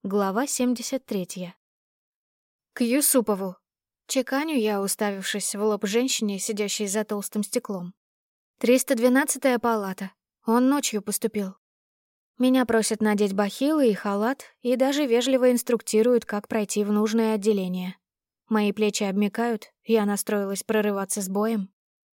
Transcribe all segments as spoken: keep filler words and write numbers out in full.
Глава семьдесят третья. К Юсупову. Чеканю я, уставившись в лоб женщине, сидящей за толстым стеклом. триста двенадцатая палата. Он ночью поступил. Меня просят надеть бахилы и халат, и даже вежливо инструктируют, как пройти в нужное отделение. Мои плечи обмякают, я настроилась прорываться с боем.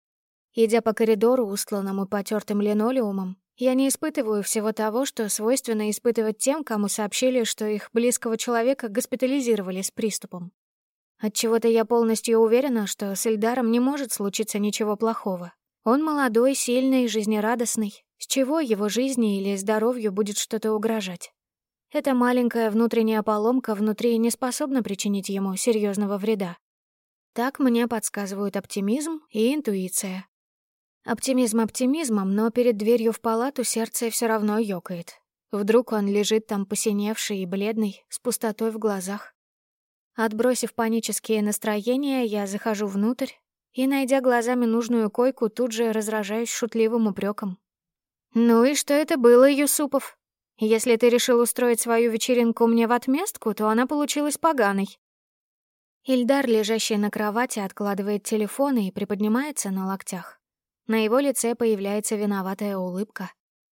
Идя по коридору, устланному потертым линолеумом, я не испытываю всего того, что свойственно испытывать тем, кому сообщили, что их близкого человека госпитализировали с приступом. Отчего-то я полностью уверена, что с Ильдаром не может случиться ничего плохого. Он молодой, сильный, жизнерадостный. С чего его жизни или здоровью будет что-то угрожать? Эта маленькая внутренняя поломка внутри не способна причинить ему серьезного вреда. Так мне подсказывают оптимизм и интуиция. Оптимизм оптимизмом, но перед дверью в палату сердце все равно ёкает. Вдруг он лежит там посиневший и бледный, с пустотой в глазах. Отбросив панические настроения, я захожу внутрь и, найдя глазами нужную койку, тут же разражаюсь шутливым упреком. «Ну и что это было, Юсупов? Если ты решил устроить свою вечеринку мне в отместку, то она получилась поганой». Ильдар, лежащий на кровати, откладывает телефон и приподнимается на локтях. На его лице появляется виноватая улыбка.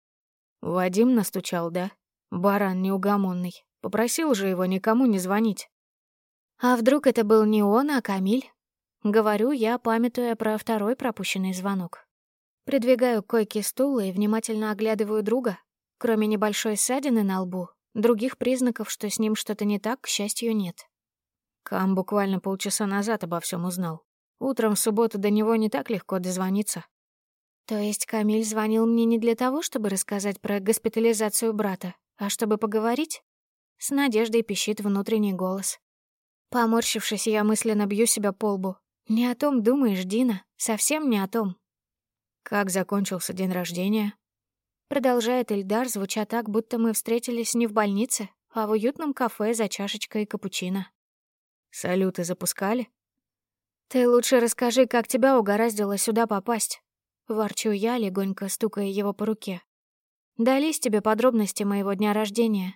«Вадим настучал, да? Баран неугомонный. Попросил же его никому не звонить». «А вдруг это был не он, а Камиль?» Говорю я, памятуя про второй пропущенный звонок. Придвигаю к койке стул и внимательно оглядываю друга. Кроме небольшой ссадины на лбу, других признаков, что с ним что-то не так, к счастью, нет. Кам буквально полчаса назад обо всем узнал. Утром в субботу до него не так легко дозвониться. То есть Камиль звонил мне не для того, чтобы рассказать про госпитализацию брата, а чтобы поговорить? С надеждой пищит внутренний голос. Поморщившись, я мысленно бью себя по лбу. Не о том думаешь, Дина, совсем не о том. «Как закончился день рождения?» Продолжает Ильдар, звуча так, будто мы встретились не в больнице, а в уютном кафе за чашечкой капучино. «Салюты запускали?» «Ты лучше расскажи, как тебя угораздило сюда попасть». Ворчу я, легонько стукая его по руке. «Дались тебе подробности моего дня рождения?»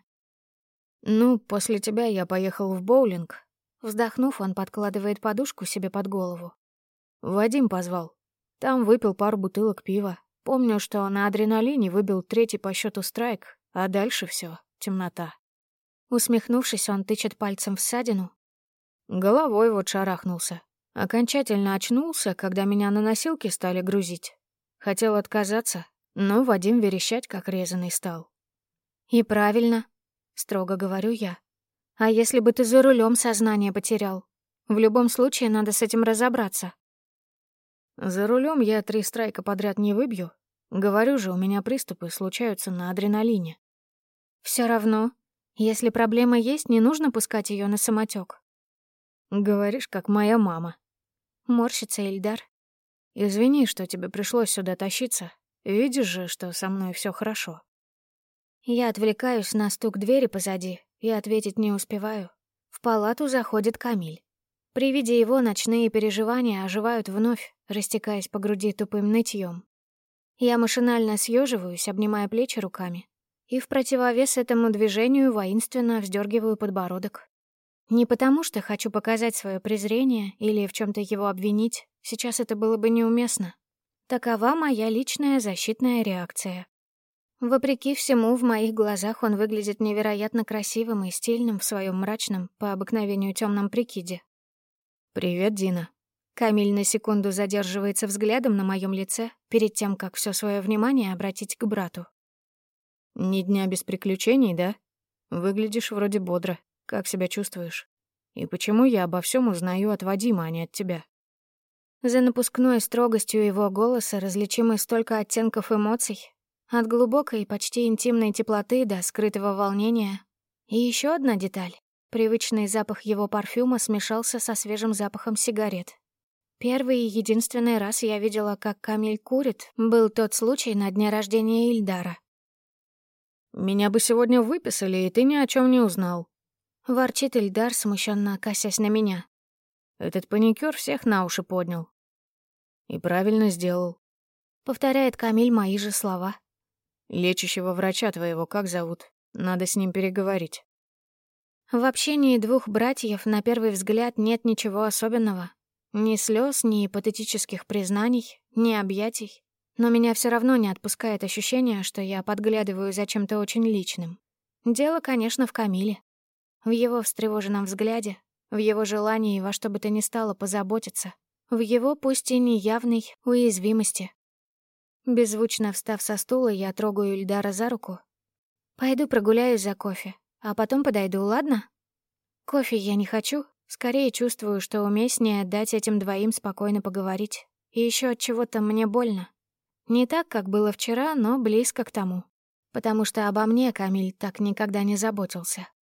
«Ну, после тебя я поехал в боулинг». Вздохнув, он подкладывает подушку себе под голову. Вадим позвал. Там выпил пару бутылок пива. Помню, что на адреналине выбил третий по счету страйк, а дальше все темнота. Усмехнувшись, он тычет пальцем в ссадину. Головой вот шарахнулся. Окончательно очнулся, когда меня на носилки стали грузить. Хотел отказаться, но Вадим верещать как резаный стал. «И правильно», — строго говорю я. «А если бы ты за рулем сознание потерял? В любом случае надо с этим разобраться». За рулем я три страйка подряд не выбью. Говорю же, у меня приступы случаются на адреналине. Все равно, если проблема есть, не нужно пускать ее на самотек. Говоришь, как моя мама. Морщится Ильдар. Извини, что тебе пришлось сюда тащиться. Видишь же, что со мной все хорошо. Я отвлекаюсь на стук двери позади и ответить не успеваю. В палату заходит Камиль. При виде его ночные переживания оживают вновь, растекаясь по груди тупым нытьем. Я машинально съеживаюсь, обнимая плечи руками, и в противовес этому движению воинственно вздергиваю подбородок. Не потому, что хочу показать свое презрение или в чем то его обвинить, сейчас это было бы неуместно. Такова моя личная защитная реакция. Вопреки всему, в моих глазах он выглядит невероятно красивым и стильным в своем мрачном, по обыкновению темном прикиде. «Привет, Дина». Камиль на секунду задерживается взглядом на моем лице, перед тем, как все свое внимание обратить к брату. «Ни дня без приключений, да? Выглядишь вроде бодро. Как себя чувствуешь? И почему я обо всем узнаю от Вадима, а не от тебя?» За напускной строгостью его голоса различимы столько оттенков эмоций, от глубокой, почти интимной теплоты до скрытого волнения. И еще одна деталь. Привычный запах его парфюма смешался со свежим запахом сигарет. Первый и единственный раз я видела, как Камиль курит, был тот случай на дне рождения Ильдара. «Меня бы сегодня выписали, и ты ни о чем не узнал», — ворчит Ильдар, смущенно косясь на меня. «Этот паникёр всех на уши поднял». «И правильно сделал», — повторяет Камиль мои же слова. «Лечащего врача твоего как зовут? Надо с ним переговорить». В общении двух братьев на первый взгляд нет ничего особенного. Ни слез, ни патетических признаний, ни объятий. Но меня все равно не отпускает ощущение, что я подглядываю за чем-то очень личным. Дело, конечно, в Камиле. В его встревоженном взгляде, в его желании во что бы то ни стало позаботиться, в его, пусть и неявной, уязвимости. Беззвучно встав со стула, я трогаю Ильдара за руку. «Пойду прогуляюсь за кофе, а потом подойду, ладно?» Кофе я не хочу, скорее чувствую, что уместнее дать этим двоим спокойно поговорить. И еще от чего-то мне больно. Не так, как было вчера, но близко к тому. Потому что обо мне Камиль так никогда не заботился.